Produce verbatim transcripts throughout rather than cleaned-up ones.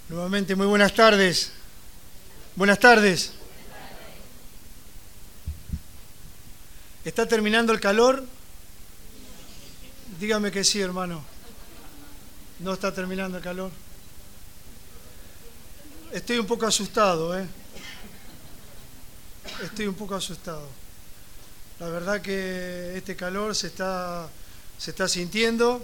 Nuevamente, muy buenas tardes. Buenas tardes. ¿Está terminando el calor? Dígame que sí, hermano. ¿No está terminando el calor? Estoy un poco asustado, ¿eh? Estoy un poco asustado. La verdad que este calor se está, se está sintiendo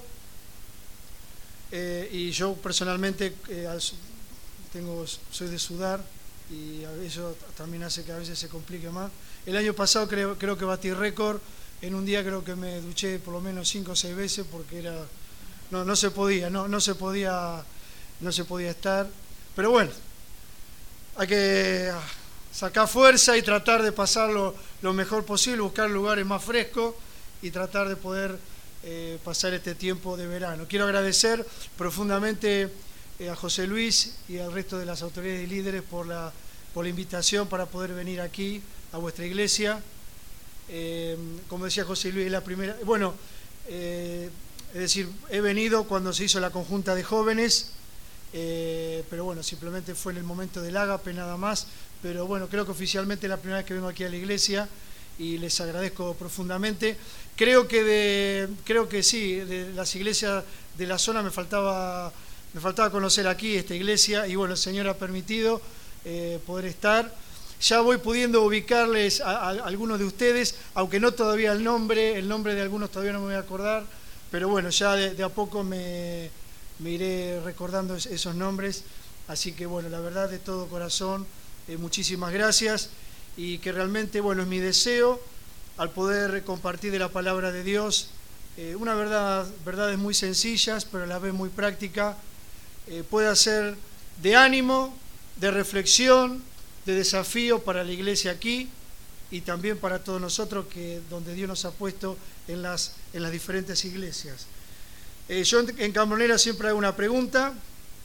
eh, y yo personalmente eh, tengo, soy de sudar y eso también hace que a veces se complique más. El año pasado creo, creo que batí récord. En un día creo que me duché por lo menos cinco o seis veces porque era no no se podía, no no se podía no se podía estar. Pero bueno, hay que sacar fuerza y tratar de pasarlo lo mejor posible, buscar lugares más frescos y tratar de poder eh, pasar este tiempo de verano. Quiero agradecer profundamente eh, a José Luis y al resto de las autoridades y líderes por la, por la invitación para poder venir aquí a vuestra iglesia. Eh, como decía José Luis, es la primera... Bueno, eh, es decir, he venido cuando se hizo la conjunta de jóvenes, eh, pero bueno, simplemente fue en el momento del ágape nada más. Pero bueno, creo que oficialmente es la primera vez que vengo aquí a la iglesia y les agradezco profundamente. Creo que de, creo que sí, de las iglesias de la zona me faltaba, me faltaba conocer aquí esta iglesia y bueno, el Señor ha permitido eh, poder estar. Ya voy pudiendo ubicarles a, a, a algunos de ustedes, aunque no todavía el nombre, el nombre de algunos todavía no me voy a acordar, pero bueno, ya de, de a poco me, me iré recordando es, esos nombres. Así que bueno, la verdad de todo corazón, Eh, muchísimas gracias y que realmente, bueno, es mi deseo al poder compartir de la palabra de Dios eh, una verdad, verdades muy sencillas pero a la vez muy práctica, eh, pueda ser de ánimo, de reflexión, de desafío para la iglesia aquí y también para todos nosotros que donde Dios nos ha puesto en las, en las diferentes iglesias. Eh, yo en, en Cambronera siempre hago una pregunta.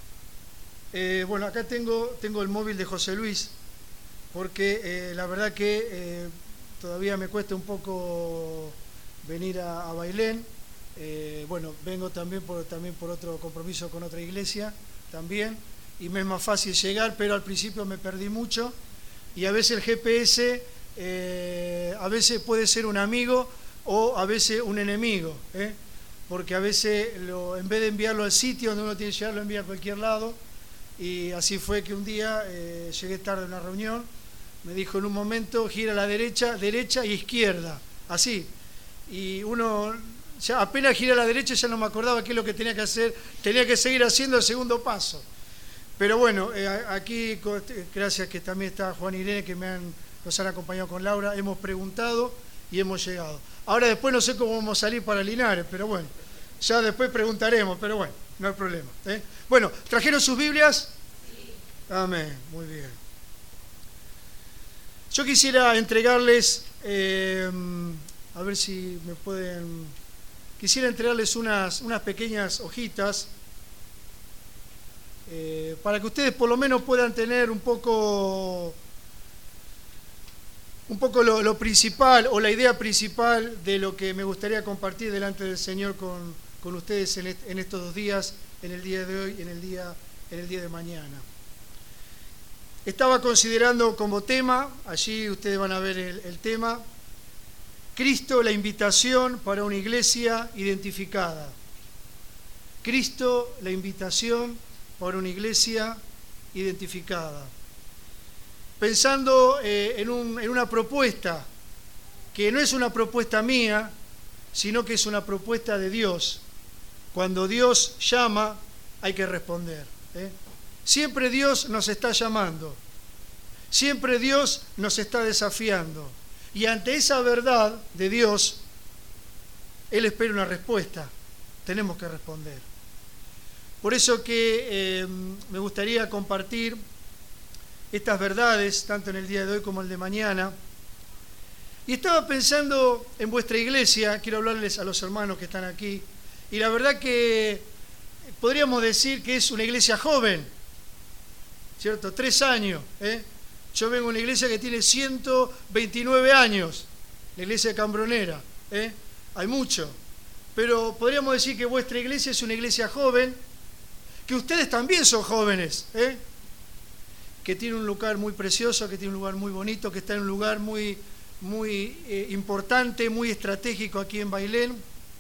Eh, bueno, acá tengo, tengo el móvil de José Luis, porque eh, la verdad que eh, todavía me cuesta un poco venir a, a Bailén. Eh, bueno, vengo también por, también por otro compromiso con otra iglesia, también, y me es más fácil llegar, pero al principio me perdí mucho, y a veces el G P S, eh, a veces puede ser un amigo o a veces un enemigo, ¿eh? Porque a veces lo, en vez de enviarlo al sitio donde uno tiene que llegar, lo envía a cualquier lado. Y así fue que un día eh, llegué tarde a una reunión, me dijo en un momento, gira a la derecha, derecha y izquierda, así. Y uno, ya apenas gira a la derecha ya no me acordaba qué es lo que tenía que hacer, tenía que seguir haciendo el segundo paso. Pero bueno, eh, aquí, gracias que también está Juan y Irene, que me han, nos han acompañado con Laura, hemos preguntado y hemos llegado. Ahora después no sé cómo vamos a salir para Linares, pero bueno, ya después preguntaremos, pero bueno. No hay problema. ¿eh? Bueno, ¿trajeron sus Biblias? Sí. Amén, muy bien. Yo quisiera entregarles, eh, a ver si me pueden, quisiera entregarles unas, unas pequeñas hojitas eh, para que ustedes por lo menos puedan tener un poco, un poco lo, lo principal o la idea principal de lo que me gustaría compartir delante del Señor con con ustedes en, est en estos dos días, en el día de hoy y en el día, en el día de mañana. Estaba considerando como tema, allí ustedes van a ver el, el tema, Cristo, la invitación para una iglesia identificada. Cristo, la invitación para una iglesia identificada. Pensando eh, en, un, en una propuesta, que no es una propuesta mía, sino que es una propuesta de Dios. Cuando Dios llama, hay que responder. ¿eh? Siempre Dios nos está llamando. Siempre Dios nos está desafiando. Y ante esa verdad de Dios, Él espera una respuesta. Tenemos que responder. Por eso que eh, me gustaría compartir estas verdades, tanto en el día de hoy como el de mañana. Y estaba pensando en vuestra iglesia, quiero hablarles a los hermanos que están aquí, y la verdad que podríamos decir que es una iglesia joven, ¿cierto? Tres años, ¿eh? Yo vengo de una iglesia que tiene ciento veintinueve años, la iglesia de Cambronera, ¿eh? Hay mucho, pero podríamos decir que vuestra iglesia es una iglesia joven, que ustedes también son jóvenes, ¿eh? que tiene un lugar muy precioso, que tiene un lugar muy bonito, que está en un lugar muy, muy eh, importante, muy estratégico aquí en Bailén.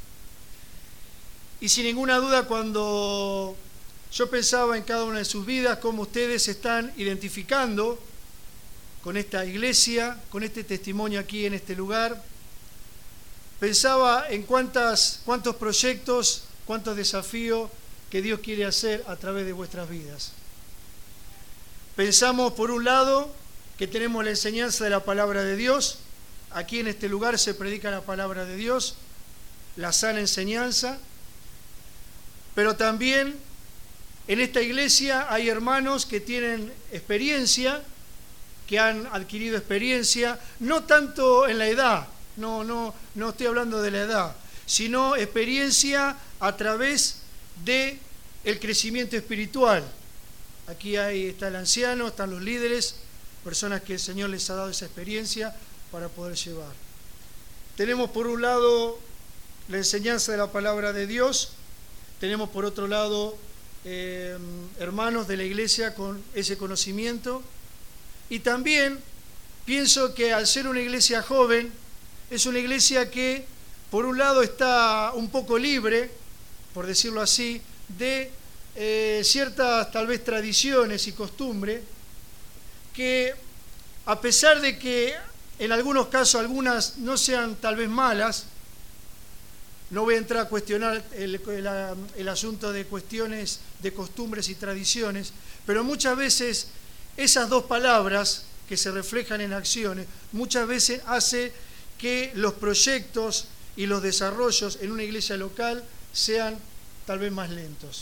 Y sin ninguna duda, cuando yo pensaba en cada una de sus vidas, cómo ustedes se están identificando con esta iglesia, con este testimonio aquí en este lugar, pensaba en cuántas, cuántos proyectos, cuántos desafíos que Dios quiere hacer a través de vuestras vidas. Pensamos, por un lado, que tenemos la enseñanza de la palabra de Dios. Aquí en este lugar se predica la palabra de Dios, la sana enseñanza. Pero también en esta iglesia hay hermanos que tienen experiencia, que han adquirido experiencia, no tanto en la edad, no, no, no estoy hablando de la edad, sino experiencia a través del crecimiento espiritual. Aquí hay, está el anciano, están los líderes, personas que el Señor les ha dado esa experiencia para poder llevar. Tenemos por un lado la enseñanza de la palabra de Dios, tenemos por otro lado eh, hermanos de la iglesia con ese conocimiento, y también pienso que al ser una iglesia joven, es una iglesia que por un lado está un poco libre, por decirlo así, de eh, ciertas tal vez tradiciones y costumbres, que a pesar de que en algunos casos algunas no sean tal vez malas, no voy a entrar a cuestionar el, el, el asunto de cuestiones de costumbres y tradiciones, pero muchas veces esas dos palabras que se reflejan en acciones, muchas veces hace que los proyectos y los desarrollos en una iglesia local sean tal vez más lentos.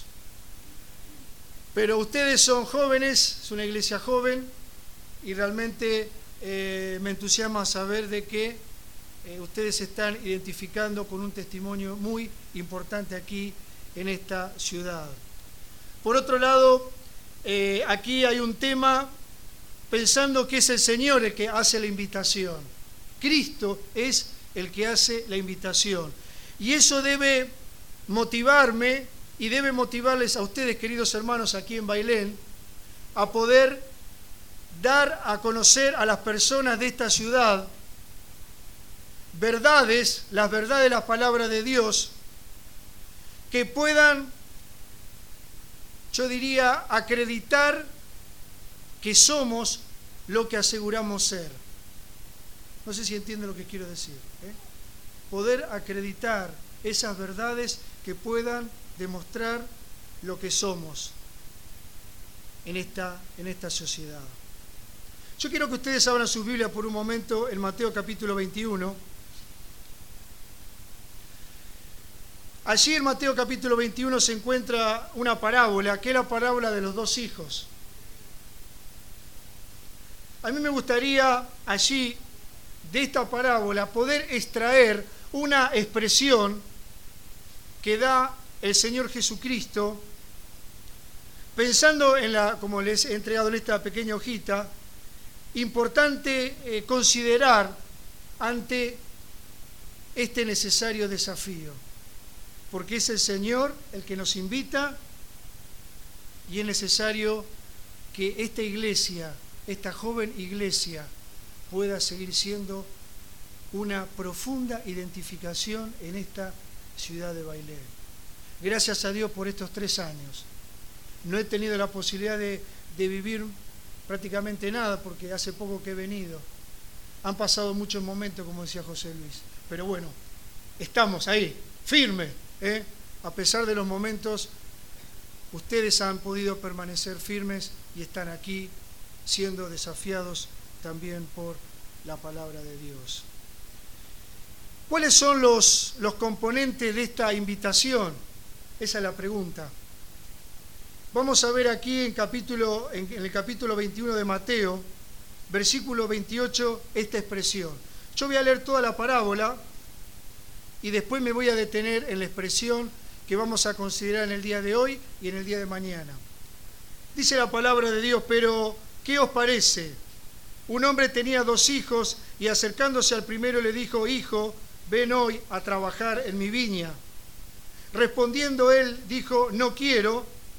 Pero ustedes son jóvenes, es una iglesia joven, y realmente eh, me entusiasma saber de que eh, ustedes se están identificando con un testimonio muy importante aquí en esta ciudad. Por otro lado, eh, aquí hay un tema pensando que es el Señor el que hace la invitación. Cristo es el que hace la invitación. Y eso debe motivarme y debe motivarles a ustedes, queridos hermanos, aquí en Bailén, a poder dar a conocer a las personas de esta ciudad verdades, las verdades de la palabra de Dios, que puedan, yo diría, acreditar que somos lo que aseguramos ser. No sé si entienden lo que quiero decir, ¿eh? Poder acreditar esas verdades que puedan demostrar lo que somos en esta, en esta sociedad. Yo quiero que ustedes abran sus Biblias por un momento en Mateo capítulo veintiuno. Allí en Mateo capítulo veintiuno se encuentra una parábola, que es la parábola de los dos hijos. A mí me gustaría allí, de esta parábola, poder extraer una expresión que da el Señor Jesucristo, pensando en la, como les he entregado en esta pequeña hojita, importante eh, considerar ante este necesario desafío, porque es el Señor el que nos invita y es necesario que esta iglesia, esta joven iglesia, pueda seguir siendo una profunda identificación en esta ciudad de Bailén. Gracias a Dios por estos tres años. No he tenido la posibilidad de, de vivir prácticamente nada, porque hace poco que he venido. Han pasado muchos momentos, como decía José Luis. Pero bueno, estamos ahí, firmes, ¿eh? A pesar de los momentos, ustedes han podido permanecer firmes y están aquí siendo desafiados también por la palabra de Dios. ¿Cuáles son los, los componentes de esta invitación? Esa es la pregunta. Vamos a ver aquí en, capítulo, en, en el capítulo veintiuno de Mateo, versículo veintiocho, esta expresión. Yo voy a leer toda la parábola y después me voy a detener en la expresión que vamos a considerar en el día de hoy y en el día de mañana. Dice la palabra de Dios: pero ¿qué os parece? Un hombre tenía dos hijos y acercándose al primero le dijo: hijo, ven hoy a trabajar en mi viña. Respondiendo él dijo: no quiero.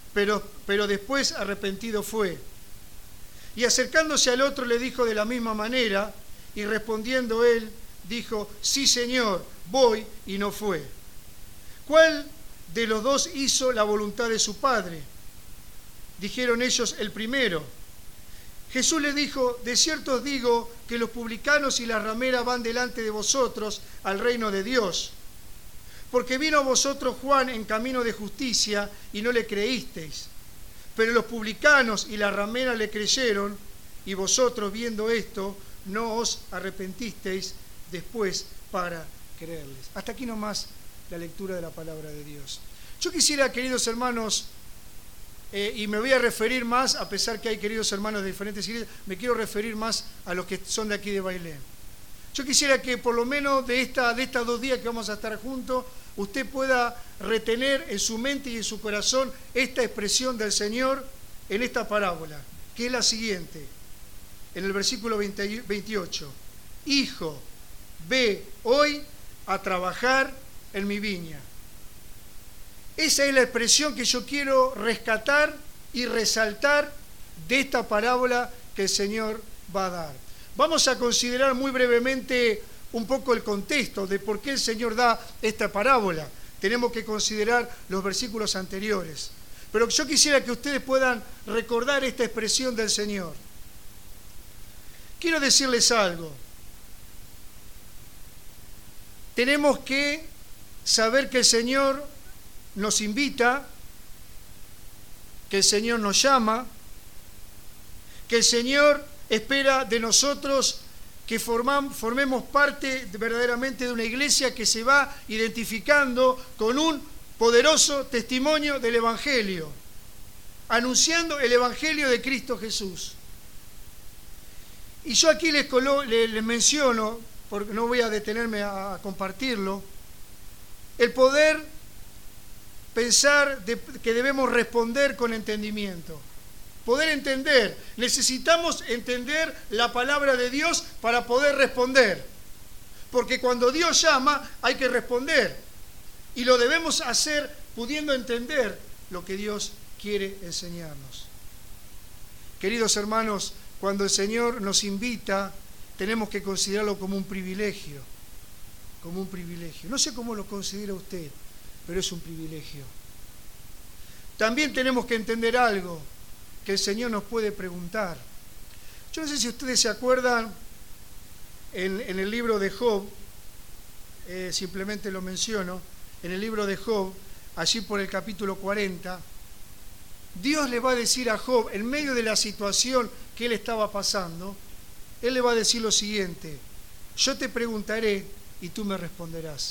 pero, pero después arrepentido fue. Y acercándose al otro le dijo de la misma manera, y respondiendo él, dijo, sí, Señor, voy, y no fue. ¿Cuál de los dos hizo la voluntad de su padre? Dijeron ellos, el primero. Jesús les dijo, de cierto os digo que los publicanos y las rameras van delante de vosotros al reino de Dios. Porque vino a vosotros Juan en camino de justicia y no le creísteis. Pero los publicanos y las rameras le creyeron, y vosotros, viendo esto, no os arrepentisteis después para creerles. Hasta aquí nomás la lectura de la palabra de Dios. Yo quisiera, queridos hermanos, eh, y me voy a referir más, a pesar que hay queridos hermanos de diferentes iglesias, me quiero referir más a los que son de aquí de Bailén. Yo quisiera que por lo menos de, esta, de estos dos días que vamos a estar juntos, usted pueda retener en su mente y en su corazón esta expresión del Señor en esta parábola, que es la siguiente, en el versículo veintiocho. Hijo, ve hoy a trabajar en mi viña. Esa es la expresión que yo quiero rescatar y resaltar de esta parábola que el Señor va a dar. Vamos a considerar muy brevemente un poco el contexto de por qué el Señor da esta parábola. Tenemos que considerar los versículos anteriores. Pero yo quisiera que ustedes puedan recordar esta expresión del Señor. Quiero decirles algo. Tenemos que saber que el Señor nos invita, que el Señor nos llama, que el Señor espera de nosotros que formam, formemos parte de, verdaderamente de una iglesia que se va identificando con un poderoso testimonio del Evangelio, anunciando el Evangelio de Cristo Jesús. Y yo aquí les, colo, les, les menciono, porque no voy a detenerme a, a compartirlo, el poder pensar de, que debemos responder con entendimiento. Poder entender, necesitamos entender la palabra de Dios para poder responder, porque cuando Dios llama hay que responder, y lo debemos hacer pudiendo entender lo que Dios quiere enseñarnos. Queridos hermanos, cuando el Señor nos invita, tenemos que considerarlo como un privilegio, como un privilegio. No sé cómo lo considera usted, pero es un privilegio. También tenemos que entender algo, que el Señor nos puede preguntar. Yo no sé si ustedes se acuerdan, en, en el libro de Job, eh, simplemente lo menciono, en el libro de Job, allí por el capítulo cuarenta, Dios le va a decir a Job, en medio de la situación que él estaba pasando, él le va a decir lo siguiente: yo te preguntaré y tú me responderás.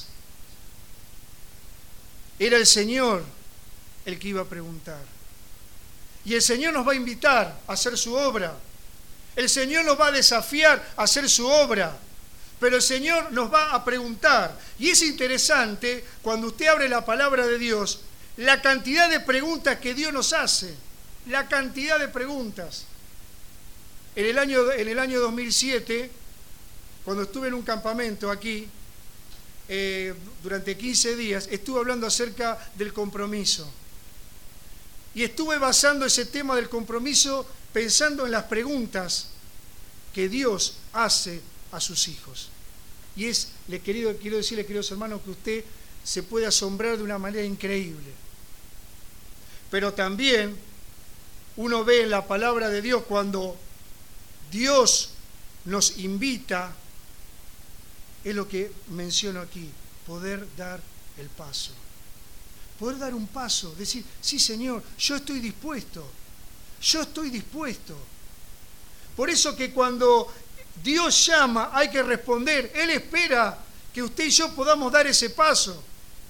Era el Señor el que iba a preguntar. Y el Señor nos va a invitar a hacer su obra. El Señor nos va a desafiar a hacer su obra. Pero el Señor nos va a preguntar. Y es interesante, cuando usted abre la palabra de Dios, la cantidad de preguntas que Dios nos hace. La cantidad de preguntas. En el año, en el año dos mil siete, cuando estuve en un campamento aquí, eh, durante quince días, estuve hablando acerca del compromiso. Y estuve basando ese tema del compromiso pensando en las preguntas que Dios hace a sus hijos. Y es, le querido, quiero decirle, queridos hermanos, que usted se puede asombrar de una manera increíble. Pero también uno ve en la palabra de Dios cuando Dios nos invita, es lo que menciono aquí, poder dar el paso. Poder dar un paso, decir, sí Señor, yo estoy dispuesto, yo estoy dispuesto. Por eso que cuando Dios llama hay que responder. Él espera que usted y yo podamos dar ese paso.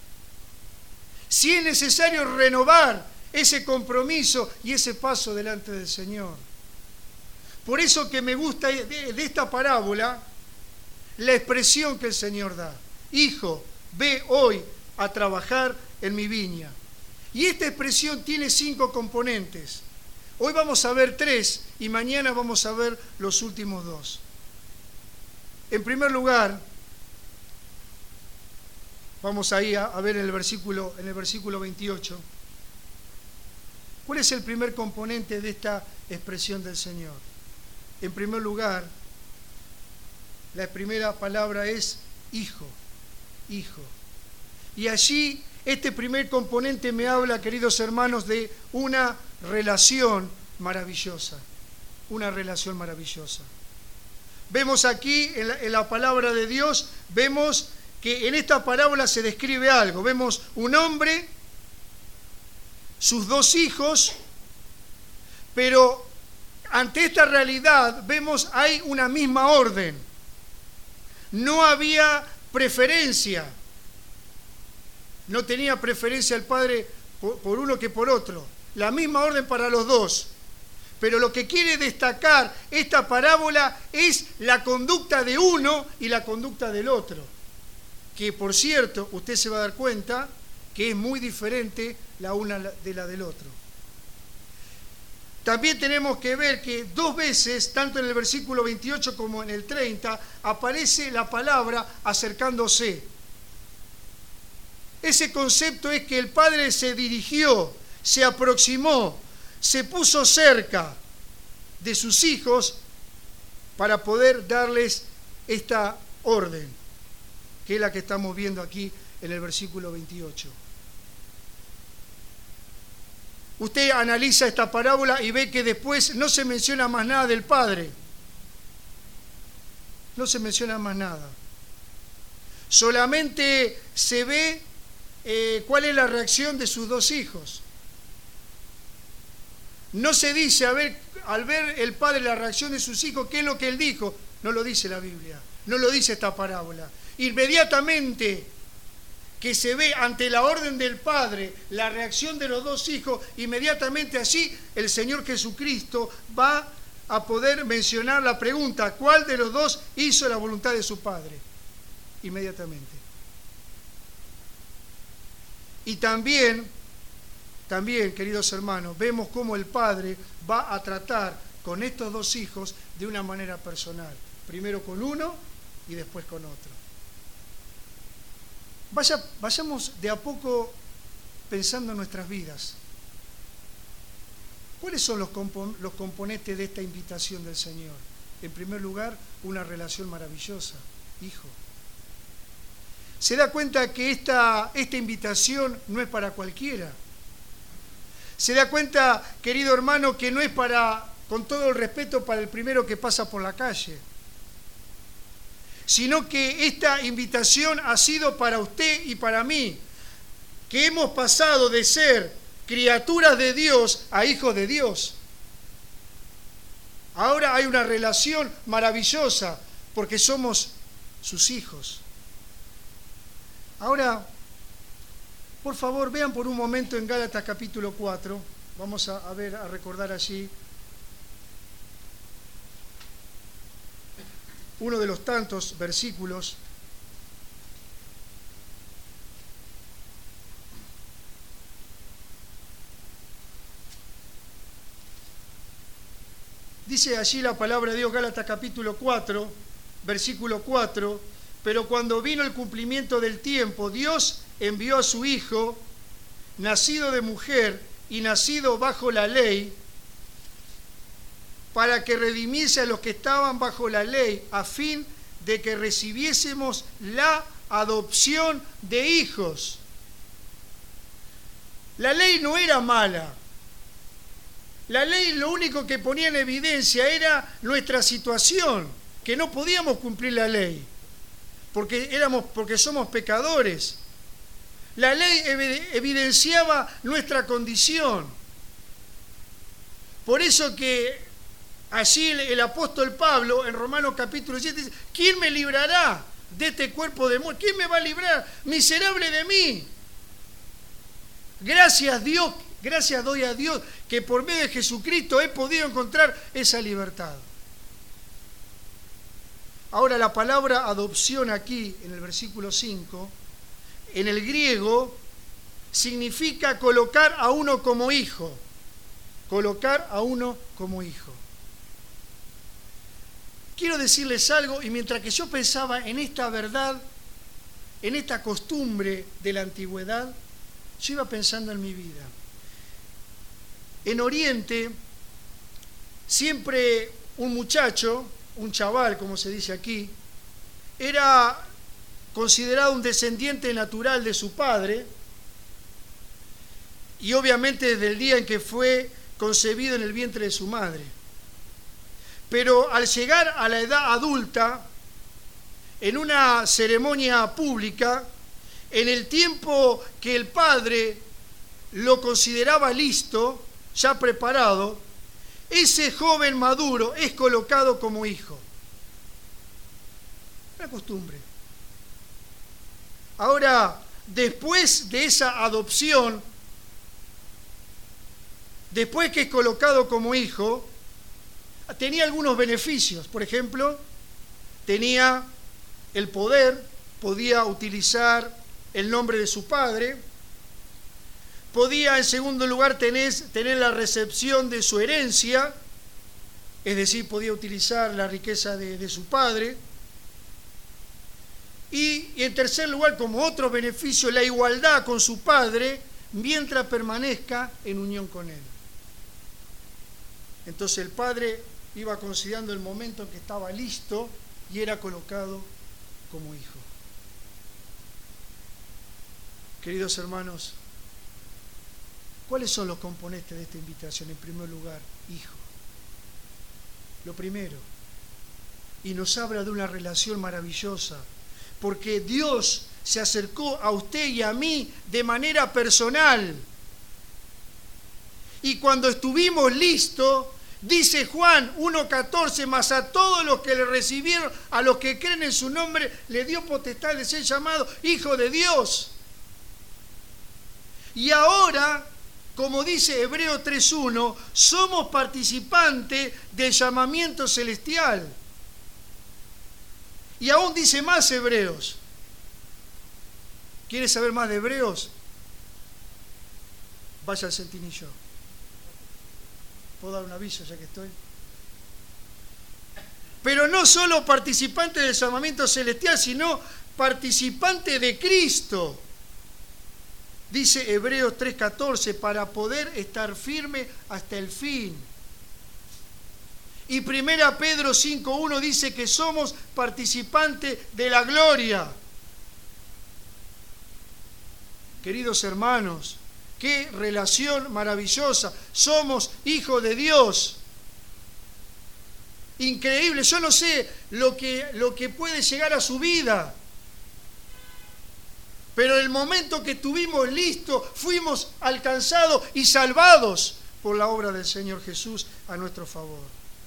Si es necesario renovar ese compromiso y ese paso delante del Señor. Por eso que me gusta de, de esta parábola la expresión que el Señor da. Hijo, ve hoy a trabajar en mi viña. Y esta expresión tiene cinco componentes. Hoy vamos a ver tres y mañana vamos a ver los últimos dos. En primer lugar, vamos ahí a, a ver en el versículo, en el versículo veintiocho. ¿Cuál es el primer componente de esta expresión del Señor? En primer lugar, la primera palabra es hijo, hijo. Y allí este primer componente me habla, queridos hermanos, de una relación maravillosa, una relación maravillosa. Vemos aquí en la, en la palabra de Dios, vemos que en esta parábola se describe algo. Vemos un hombre, sus dos hijos, pero ante esta realidad vemos hay una misma orden. No había preferencia. No tenía preferencia el padre por, por uno que por otro. La misma orden para los dos. Pero lo que quiere destacar esta parábola es la conducta de uno y la conducta del otro. Que, por cierto, usted se va a dar cuenta que es muy diferente la una de la del otro. También tenemos que ver que dos veces, tanto en el versículo veintiocho como en el treinta, aparece la palabra acercándose. Ese concepto es que el Padre se dirigió, se aproximó, se puso cerca de sus hijos para poder darles esta orden, que es la que estamos viendo aquí en el versículo veintiocho. Usted analiza esta parábola y ve que después no se menciona más nada del Padre. No se menciona más nada. Solamente se ve eh, cuál es la reacción de sus dos hijos. No se dice, a ver, al ver el padre la reacción de sus hijos, ¿qué es lo que él dijo? No lo dice la Biblia, no lo dice esta parábola. Inmediatamente que se ve ante la orden del Padre la reacción de los dos hijos, inmediatamente allí el Señor Jesucristo va a poder mencionar la pregunta, ¿cuál de los dos hizo la voluntad de su Padre? Inmediatamente. Y también, también, queridos hermanos, vemos cómo el Padre va a tratar con estos dos hijos de una manera personal. Primero con uno y después con otro. Vaya, vayamos de a poco pensando en nuestras vidas. ¿Cuáles son los, compo- los componentes de esta invitación del Señor? En primer lugar, una relación maravillosa, hijo. Se da cuenta que esta, esta invitación no es para cualquiera. Se da cuenta, querido hermano, que no es para, con todo el respeto, para el primero que pasa por la calle, sino que esta invitación ha sido para usted y para mí, que hemos pasado de ser criaturas de Dios a hijos de Dios. Ahora hay una relación maravillosa, porque somos sus hijos. Ahora, por favor, vean por un momento en Gálatas capítulo cuatro, vamos a, a ver, a recordar allí uno de los tantos versículos. Dice allí la palabra de Dios, Gálatas capítulo cuatro, versículo cuatro, pero cuando vino el cumplimiento del tiempo, Dios envió a su Hijo, nacido de mujer y nacido bajo la ley, para que redimiese a los que estaban bajo la ley, a fin de que recibiésemos la adopción de hijos. La ley no era mala. La ley lo único que ponía en evidencia era nuestra situación, que no podíamos cumplir la ley, porque, éramos, porque somos pecadores. La ley evidenciaba nuestra condición. Por eso que allí el apóstol Pablo, en Romanos capítulo siete, dice, ¿quién me librará de este cuerpo de muerte? ¿Quién me va a librar? Miserable de mí. Gracias Dios, gracias doy a Dios que por medio de Jesucristo he podido encontrar esa libertad. Ahora la palabra adopción aquí, en el versículo cinco, en el griego, significa colocar a uno como hijo. Colocar a uno como hijo. Quiero decirles algo, y mientras que yo pensaba en esta verdad, en esta costumbre de la antigüedad, yo iba pensando en mi vida. en Oriente, siempre un muchacho, un chaval, como se dice aquí, era considerado un descendiente natural de su padre, y obviamente desde el día en que fue concebido en el vientre de su madre. Pero al llegar a la edad adulta, en una ceremonia pública, en el tiempo que el padre lo consideraba listo, ya preparado, ese joven maduro es colocado como hijo. Una costumbre. Ahora, después de esa adopción, después que es colocado como hijo, tenía algunos beneficios. Por ejemplo, tenía el poder, podía utilizar el nombre de su padre, podía en segundo lugar tener, tener la recepción de su herencia, es decir, podía utilizar la riqueza de, de su padre, y, y en tercer lugar, como otro beneficio, la igualdad con su padre mientras permanezca en unión con él. Entonces el padre iba considerando el momento en que estaba listo y era colocado como hijo. Queridos hermanos, ¿cuáles son los componentes de esta invitación? En primer lugar, hijo. Lo primero, y nos habla de una relación maravillosa, porque Dios se acercó a usted y a mí de manera personal. Y cuando estuvimos listos, dice Juan uno catorce, mas a todos los que le recibieron, a los que creen en su nombre, le dio potestad de ser llamado hijo de Dios. Y ahora, como dice Hebreos tres uno, somos participantes del llamamiento celestial. Y aún dice más Hebreos. ¿Quieres saber más de Hebreos? Vaya al Centinillo. ¿Puedo dar un aviso ya que estoy? Pero no solo participante del llamamiento celestial, sino participante de Cristo. Dice Hebreos tres catorce, para poder estar firme hasta el fin. Y primera Pedro cinco uno dice que somos participantes de la gloria. Queridos hermanos, qué relación maravillosa. Somos hijos de Dios. Increíble. Yo no sé lo que, lo que puede llegar a su vida. Pero en el momento que estuvimos listos, fuimos alcanzados y salvados por la obra del Señor Jesús a nuestro favor.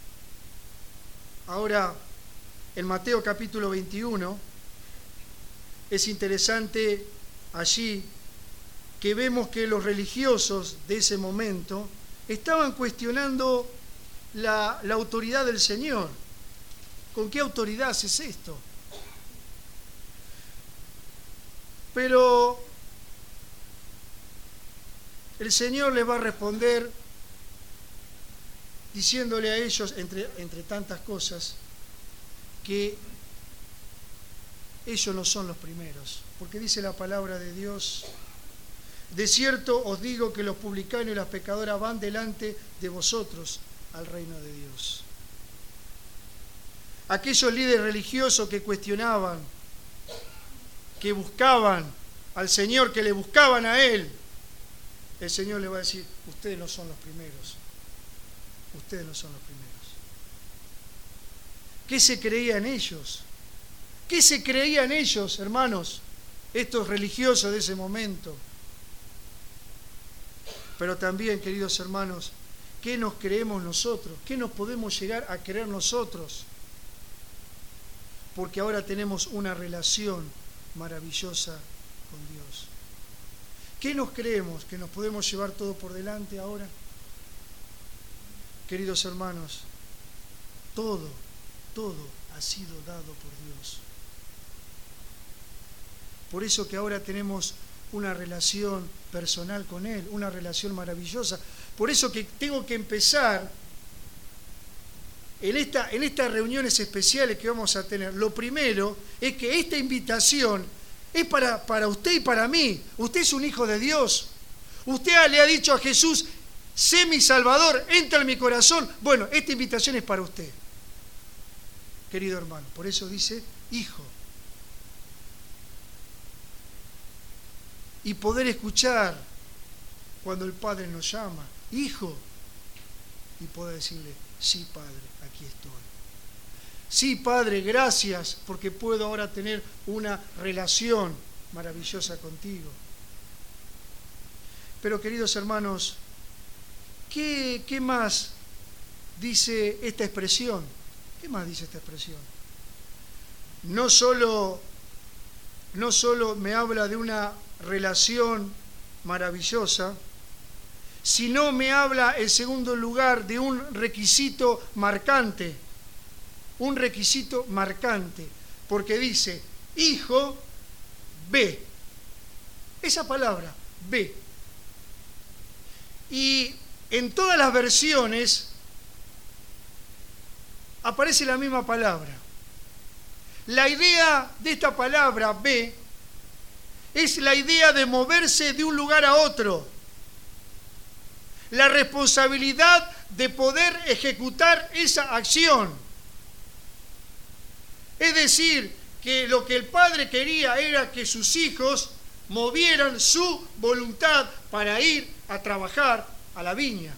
Ahora, en Mateo capítulo veintiuno, es interesante allí que vemos que los religiosos de ese momento estaban cuestionando la, la autoridad del Señor. ¿Con qué autoridad haces esto? Pero el Señor les va a responder diciéndole a ellos, entre, entre tantas cosas, que ellos no son los primeros. Porque dice la palabra de Dios: de cierto os digo que los publicanos y las pecadoras van delante de vosotros al reino de Dios. Aquellos líderes religiosos que cuestionaban, que buscaban al Señor, que le buscaban a Él, el Señor les va a decir: ustedes no son los primeros. Ustedes no son los primeros. ¿Qué se creía en ellos? ¿Qué se creía en ellos, hermanos? Estos religiosos de ese momento. Pero también, queridos hermanos, ¿qué nos creemos nosotros? ¿Qué nos podemos llegar a creer nosotros? Porque ahora tenemos una relación maravillosa con Dios. ¿Qué nos creemos? ¿Que nos podemos llevar todo por delante ahora? Queridos hermanos, todo, todo ha sido dado por Dios. Por eso que ahora tenemos una relación personal con Él, una relación maravillosa. Por eso que tengo que empezar en, esta, en estas reuniones especiales que vamos a tener. Lo primero es que esta invitación es para, para usted y para mí. Usted es un hijo de Dios. Usted le ha dicho a Jesús: sé mi Salvador, entra en mi corazón. Bueno, esta invitación es para usted, querido hermano. Por eso dice, hijo. Y poder escuchar cuando el Padre nos llama, hijo, y poder decirle, sí, Padre, aquí estoy. Sí, Padre, gracias, porque puedo ahora tener una relación maravillosa contigo. Pero, queridos hermanos, ¿qué, qué más dice esta expresión? ¿Qué más dice esta expresión? No solo, no solo me habla de una relación maravillosa, sino me habla, en segundo lugar, de un requisito marcante. Un requisito marcante, porque dice, hijo, ve. Esa palabra, ve. Y en todas las versiones aparece la misma palabra. La idea de esta palabra, ve, es la idea de moverse de un lugar a otro. La responsabilidad de poder ejecutar esa acción. Es decir, que lo que el Padre quería era que sus hijos movieran su voluntad para ir a trabajar a la viña.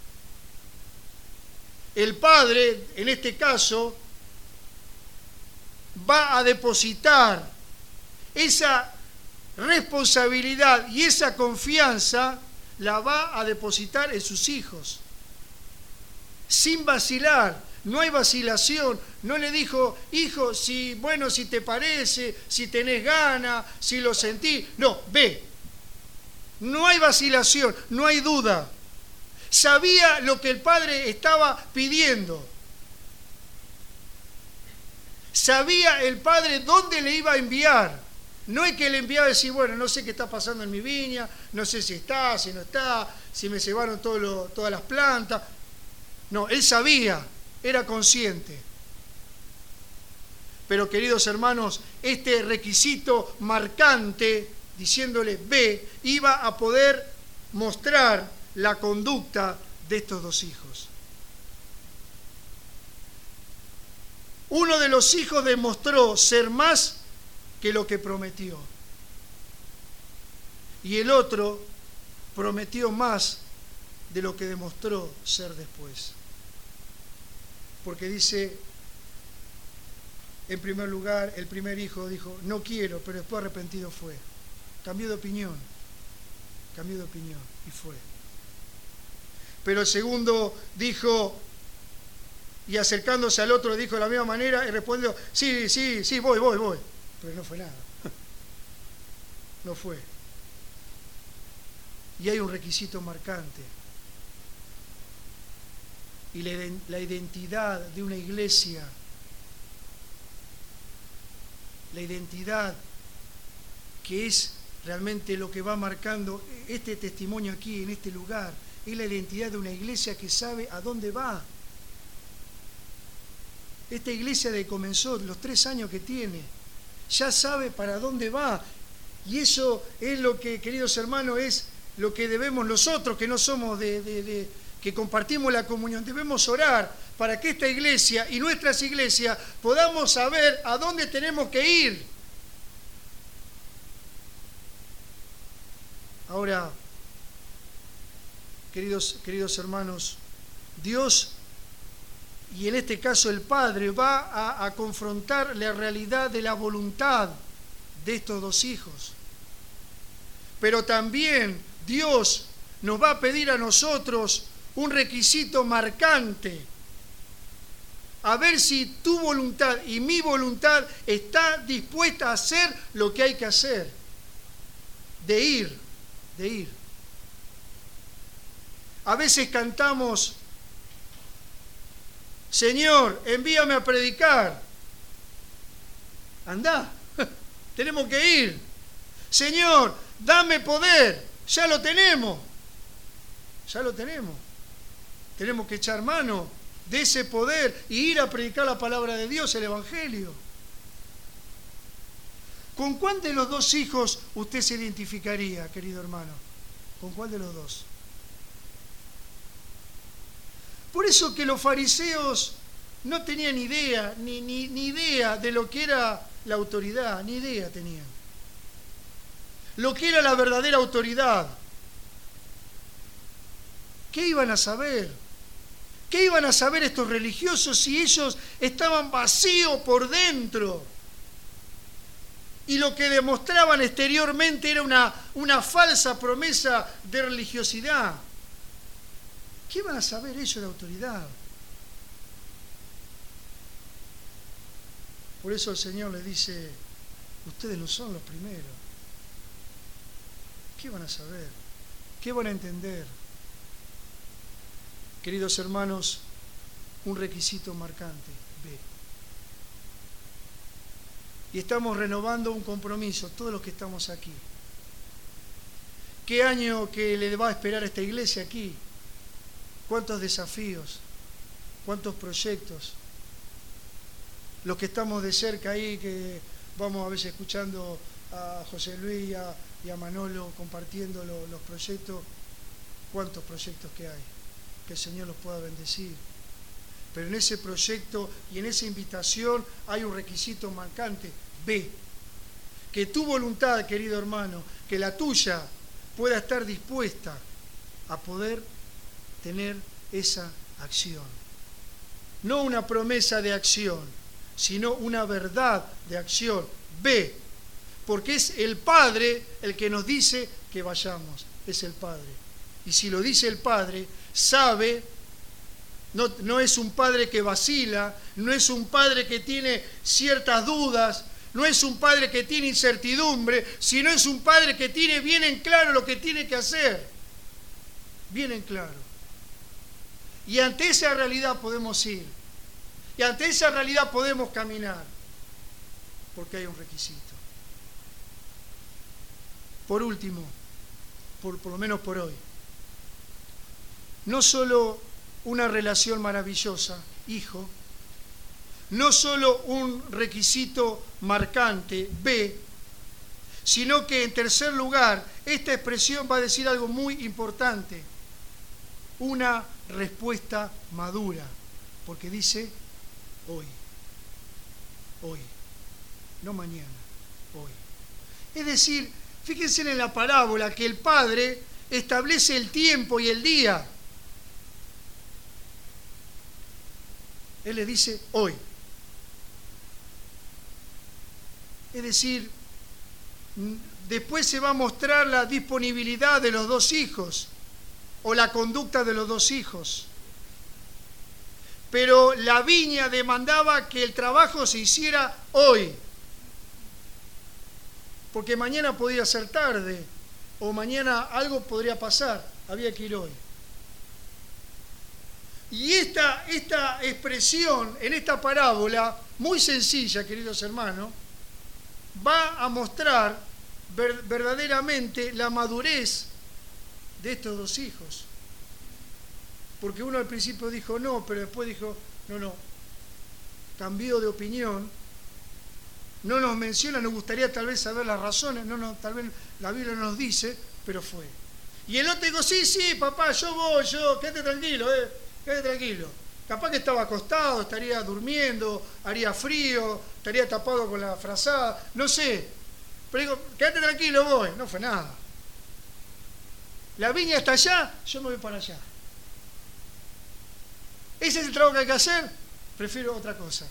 El Padre, en este caso, va a depositar esa responsabilidad y esa confianza, la va a depositar en sus hijos, sin vacilar. No hay vacilación. No le dijo, hijo, si, bueno, si te parece, si tenés ganas, si lo sentís. No, ve. No hay vacilación, no hay duda. Sabía lo que el Padre estaba pidiendo. Sabía el Padre dónde le iba a enviar. No es que le enviaba a decir, bueno, no sé qué está pasando en mi viña, no sé si está, si no está, si me cebaron todo lo, todas las plantas. No, él sabía. Era consciente. Pero, queridos hermanos, este requisito marcante, diciéndole ve, iba a poder mostrar la conducta de estos dos hijos. Uno de los hijos demostró ser más que lo que prometió. Y el otro prometió más de lo que demostró ser después. Porque dice, en primer lugar, el primer hijo dijo, no quiero, pero después arrepentido fue. Cambió de opinión, cambió de opinión y fue. Pero el segundo dijo, y acercándose al otro dijo de la misma manera y respondió, sí, sí, sí, voy, voy, voy. Pero no fue nada. No fue. Y hay un requisito marcante. Y la, la identidad de una iglesia, la identidad que es realmente lo que va marcando este testimonio aquí, en este lugar, es la identidad de una iglesia que sabe a dónde va. Esta iglesia de comenzó, los tres años que tiene, ya sabe para dónde va. Y eso es lo que, queridos hermanos, es lo que debemos nosotros, que no somos de... de, de que compartimos la comunión, debemos orar para que esta iglesia y nuestras iglesias podamos saber a dónde tenemos que ir. Ahora, queridos, queridos hermanos, Dios, y en este caso el Padre, va a, a confrontar la realidad de la voluntad de estos dos hijos. Pero también Dios nos va a pedir a nosotros un requisito marcante, a ver si tu voluntad y mi voluntad está dispuesta a hacer lo que hay que hacer, de ir, de ir. A veces cantamos, Señor, envíame a predicar. Andá, tenemos que ir. Señor, dame poder, ya lo tenemos, ya lo tenemos. Tenemos que echar mano de ese poder y ir a predicar la palabra de Dios, el Evangelio. ¿Con cuál de los dos hijos usted se identificaría, querido hermano? ¿Con cuál de los dos? Por eso que los fariseos no tenían idea, ni, ni, ni idea de lo que era la autoridad, ni idea tenían. Lo que era la verdadera autoridad. ¿Qué iban a saber? ¿Qué iban a saber estos religiosos si ellos estaban vacíos por dentro? Y lo que demostraban exteriormente era una, una falsa promesa de religiosidad. ¿Qué iban a saber ellos de autoridad? Por eso el Señor les dice, ustedes no son los primeros. ¿Qué van a saber? ¿Qué van a entender? Queridos hermanos, un requisito marcante, ve. Y estamos renovando un compromiso, todos los que estamos aquí. ¿Qué año que le va a esperar a esta iglesia aquí? ¿Cuántos desafíos? ¿Cuántos proyectos? Los que estamos de cerca ahí, que vamos a veces escuchando a José Luis y a, y a Manolo compartiendo lo, los proyectos, ¿cuántos proyectos que hay? Que el Señor los pueda bendecir. Pero en ese proyecto y en esa invitación hay un requisito marcante, ve. Que tu voluntad, querido hermano, que la tuya pueda estar dispuesta a poder tener esa acción. No una promesa de acción, sino una verdad de acción. Ve, porque es el Padre el que nos dice que vayamos, es el Padre. Y si lo dice el Padre, sabe, no, no es un Padre que vacila, no es un Padre que tiene ciertas dudas, no es un Padre que tiene incertidumbre, sino es un Padre que tiene bien en claro lo que tiene que hacer. Bien en claro. Y ante esa realidad podemos ir. Y ante esa realidad podemos caminar. Porque hay un requisito. Por último, por, por lo menos por hoy, no solo una relación maravillosa, hijo, no solo un requisito marcante, ve, sino que en tercer lugar, esta expresión va a decir algo muy importante, una respuesta madura, porque dice hoy, hoy, no mañana, hoy. Es decir, fíjense en la parábola que el Padre establece el tiempo y el día. Él le dice hoy. Es decir, después se va a mostrar la disponibilidad de los dos hijos o la conducta de los dos hijos. Pero la viña demandaba que el trabajo se hiciera hoy. Porque mañana podía ser tarde o mañana algo podría pasar. Había que ir hoy. Y esta, esta expresión en esta parábola, muy sencilla, queridos hermanos, va a mostrar ver, verdaderamente la madurez de estos dos hijos. Porque uno al principio dijo no, pero después dijo, no, no, cambió de opinión. No nos menciona, nos gustaría tal vez saber las razones, no, no, tal vez la Biblia no nos dice, pero fue. Y el otro dijo, sí, sí, papá, yo voy, yo, quédate tranquilo, eh, quédate tranquilo. Capaz que estaba acostado, estaría durmiendo, haría frío, estaría tapado con la frazada, no sé. Pero digo, quédate tranquilo, voy. No fue nada. La viña está allá, yo me voy para allá. ¿Ese es el trabajo que hay que hacer? Prefiero otra cosa.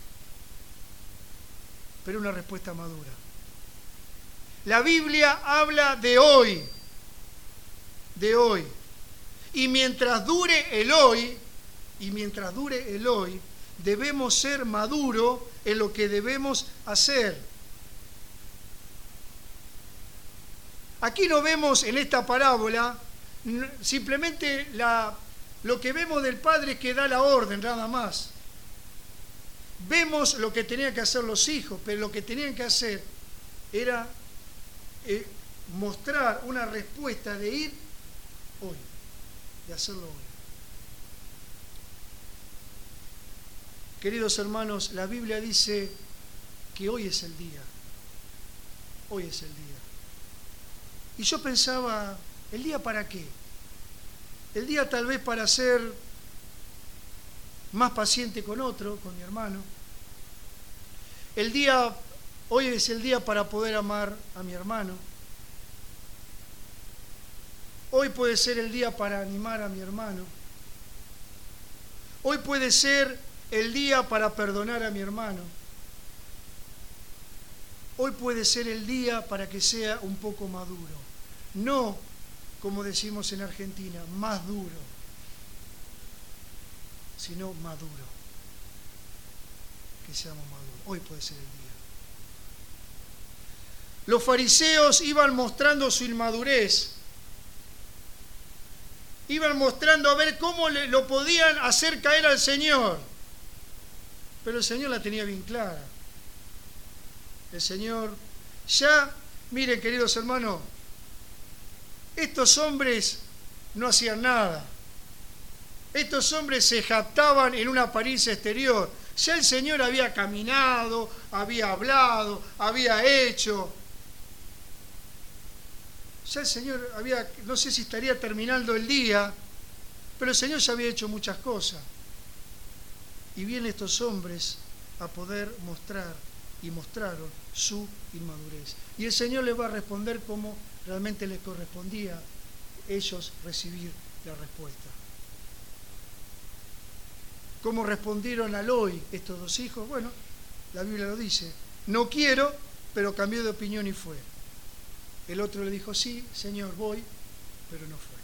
Pero una respuesta madura. La Biblia habla de hoy. De hoy. Y mientras dure el hoy, y mientras dure el hoy, debemos ser maduros en lo que debemos hacer. Aquí no vemos en esta parábola simplemente la, lo que vemos del Padre que da la orden, nada más. Vemos lo que tenían que hacer los hijos, pero lo que tenían que hacer era eh, mostrar una respuesta de ir hoy, de hacerlo hoy. Queridos hermanos, la Biblia dice que hoy es el día. Hoy es el día. Y yo pensaba, ¿el día para qué? El día tal vez para hacer más paciente con otro, con mi hermano. El día, hoy es el día para poder amar a mi hermano. Hoy puede ser el día para animar a mi hermano. Hoy puede ser el día para perdonar a mi hermano. Hoy puede ser el día para que sea un poco maduro. No, como decimos en Argentina, más duro, sino maduro. Que seamos maduros. Hoy puede ser el día. Los fariseos iban mostrando su inmadurez. Iban mostrando a ver cómo le, lo podían hacer caer al Señor. Pero el Señor la tenía bien clara. El Señor ya, miren queridos hermanos, estos hombres no hacían nada. Estos hombres se jactaban en una apariencia exterior. Ya el Señor había caminado, había hablado, había hecho. Ya el Señor había, no sé si estaría terminando el día, pero el Señor ya había hecho muchas cosas. Y vienen estos hombres a poder mostrar, y mostraron su inmadurez. Y el Señor les va a responder como realmente les correspondía a ellos recibir la respuesta. ¿Cómo respondieron al hoy estos dos hijos? Bueno, la Biblia lo dice. No quiero, pero cambió de opinión y fue. El otro le dijo, sí, Señor, voy, pero no fue.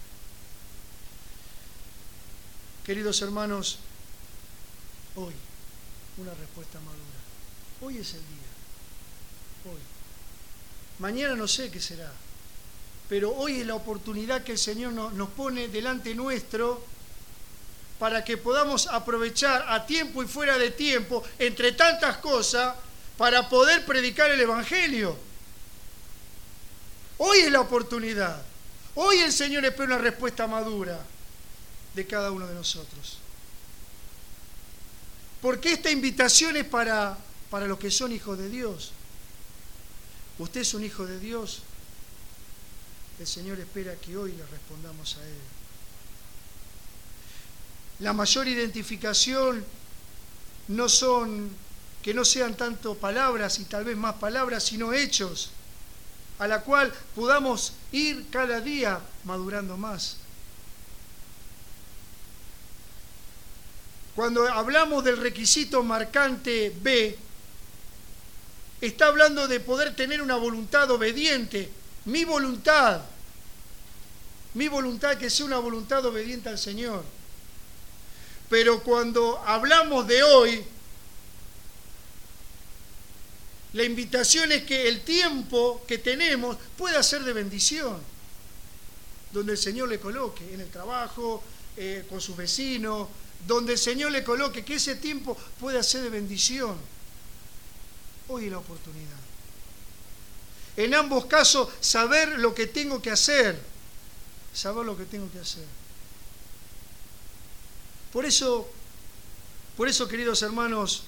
Queridos hermanos, hoy, una respuesta madura. Hoy es el día. Hoy. Mañana no sé qué será, pero hoy es la oportunidad que el Señor nos, nos pone delante nuestro para que podamos aprovechar a tiempo y fuera de tiempo, entre tantas cosas, para poder predicar el Evangelio. Hoy es la oportunidad. Hoy el Señor espera una respuesta madura de cada uno de nosotros. Porque esta invitación es para, para los que son hijos de Dios. Usted es un hijo de Dios. El Señor espera que hoy le respondamos a Él. La mayor identificación no son, que no sean tanto palabras y tal vez más palabras, sino hechos, a la cual podamos ir cada día madurando más. Cuando hablamos del requisito marcante B, está hablando de poder tener una voluntad obediente. Mi voluntad, mi voluntad que sea una voluntad obediente al Señor. Pero cuando hablamos de hoy, la invitación es que el tiempo que tenemos pueda ser de bendición, donde el Señor le coloque, en el trabajo, eh, con sus vecinos, donde el Señor le coloque, que ese tiempo pueda ser de bendición. Hoy es la oportunidad. En ambos casos, saber lo que tengo que hacer, saber lo que tengo que hacer. Por eso, por eso, queridos hermanos,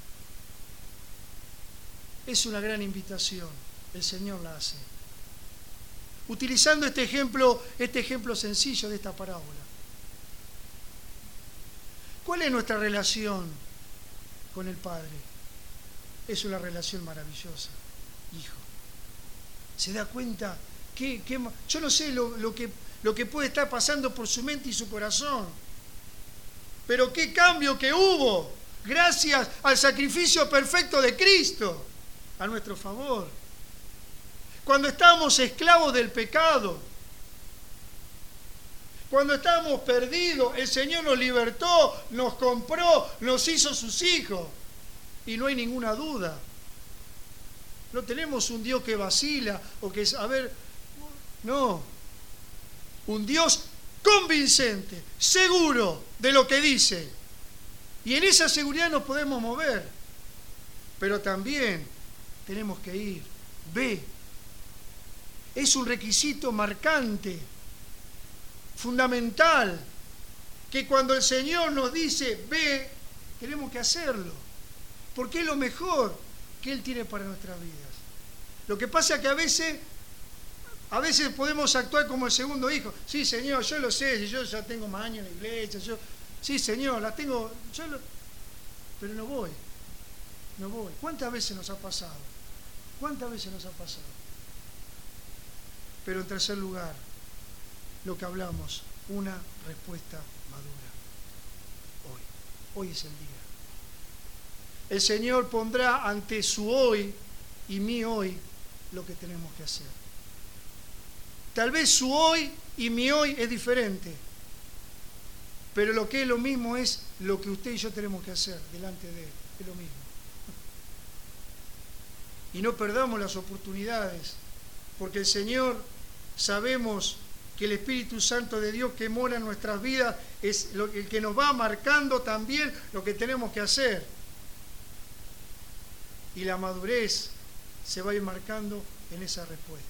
es una gran invitación, el Señor la hace. Utilizando este ejemplo, este ejemplo sencillo de esta parábola. ¿Cuál es nuestra relación con el Padre? Es una relación maravillosa, hijo. ¿Se da cuenta? ¿Qué, qué, yo no sé lo, lo, que, lo que puede estar pasando por su mente y su corazón, pero qué cambio que hubo gracias al sacrificio perfecto de Cristo a nuestro favor. Cuando estábamos esclavos del pecado, cuando estábamos perdidos, el Señor nos libertó, nos compró, nos hizo sus hijos. Y no hay ninguna duda. No tenemos un Dios que vacila o que, a ver, no. Un Dios convincente, seguro de lo que dice. Y en esa seguridad nos podemos mover. Pero también tenemos que ir. Ve. Es un requisito marcante, fundamental, que cuando el Señor nos dice ve, tenemos que hacerlo. Porque es lo mejor que Él tiene para nuestras vidas. Lo que pasa es que a veces, a veces podemos actuar como el segundo hijo. Sí, Señor, yo lo sé, yo ya tengo más años en la iglesia, yo, Sí, Señor, la tengo, yo lo, pero no voy, no voy. ¿Cuántas veces nos ha pasado? ¿Cuántas veces nos ha pasado? Pero en tercer lugar, lo que hablamos, una respuesta madura. Hoy, hoy es el día. El Señor pondrá ante su hoy y mi hoy lo que tenemos que hacer. Tal vez su hoy y mi hoy es diferente, pero lo que es lo mismo es lo que usted y yo tenemos que hacer delante de Él, es lo mismo. Y no perdamos las oportunidades, porque el Señor, sabemos que el Espíritu Santo de Dios que mora en nuestras vidas es el que nos va marcando también lo que tenemos que hacer. Y la madurez se va a ir marcando en esa respuesta.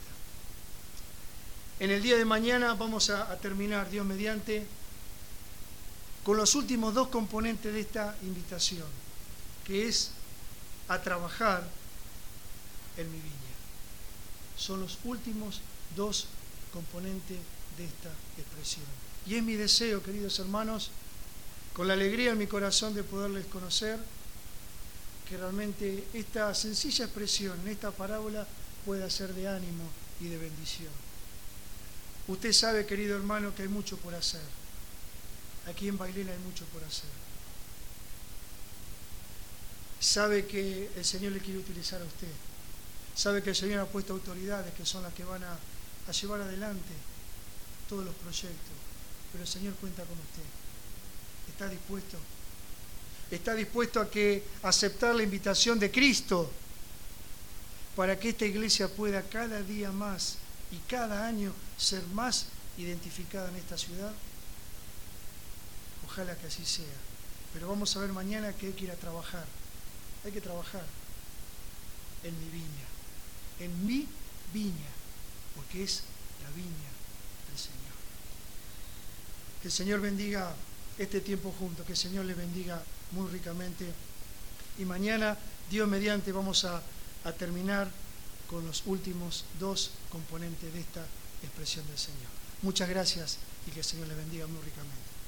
En el día de mañana vamos a, a terminar, Dios mediante, con los últimos dos componentes de esta invitación, que es a trabajar en mi viña. Son los últimos dos componentes de esta expresión. Y es mi deseo, queridos hermanos, con la alegría en mi corazón de poderles conocer, que realmente esta sencilla expresión, esta parábola, pueda ser de ánimo y de bendición. Usted sabe, querido hermano, que hay mucho por hacer. Aquí en Bailén hay mucho por hacer. Sabe que el Señor le quiere utilizar a usted. Sabe que el Señor ha puesto autoridades que son las que van a, a llevar adelante todos los proyectos. Pero el Señor cuenta con usted. ¿Está dispuesto? ¿Está dispuesto a que aceptar la invitación de Cristo para que esta iglesia pueda cada día más y cada año ser más identificada en esta ciudad? Ojalá que así sea. Pero vamos a ver mañana que hay que ir a trabajar. Hay que trabajar en mi viña. En mi viña. Porque es la viña del Señor. Que el Señor bendiga este tiempo juntos. Que el Señor les bendiga muy ricamente. Y mañana, Dios mediante, vamos a, a terminar con los últimos dos componentes de esta expresión del Señor. Muchas gracias y que el Señor les bendiga muy ricamente.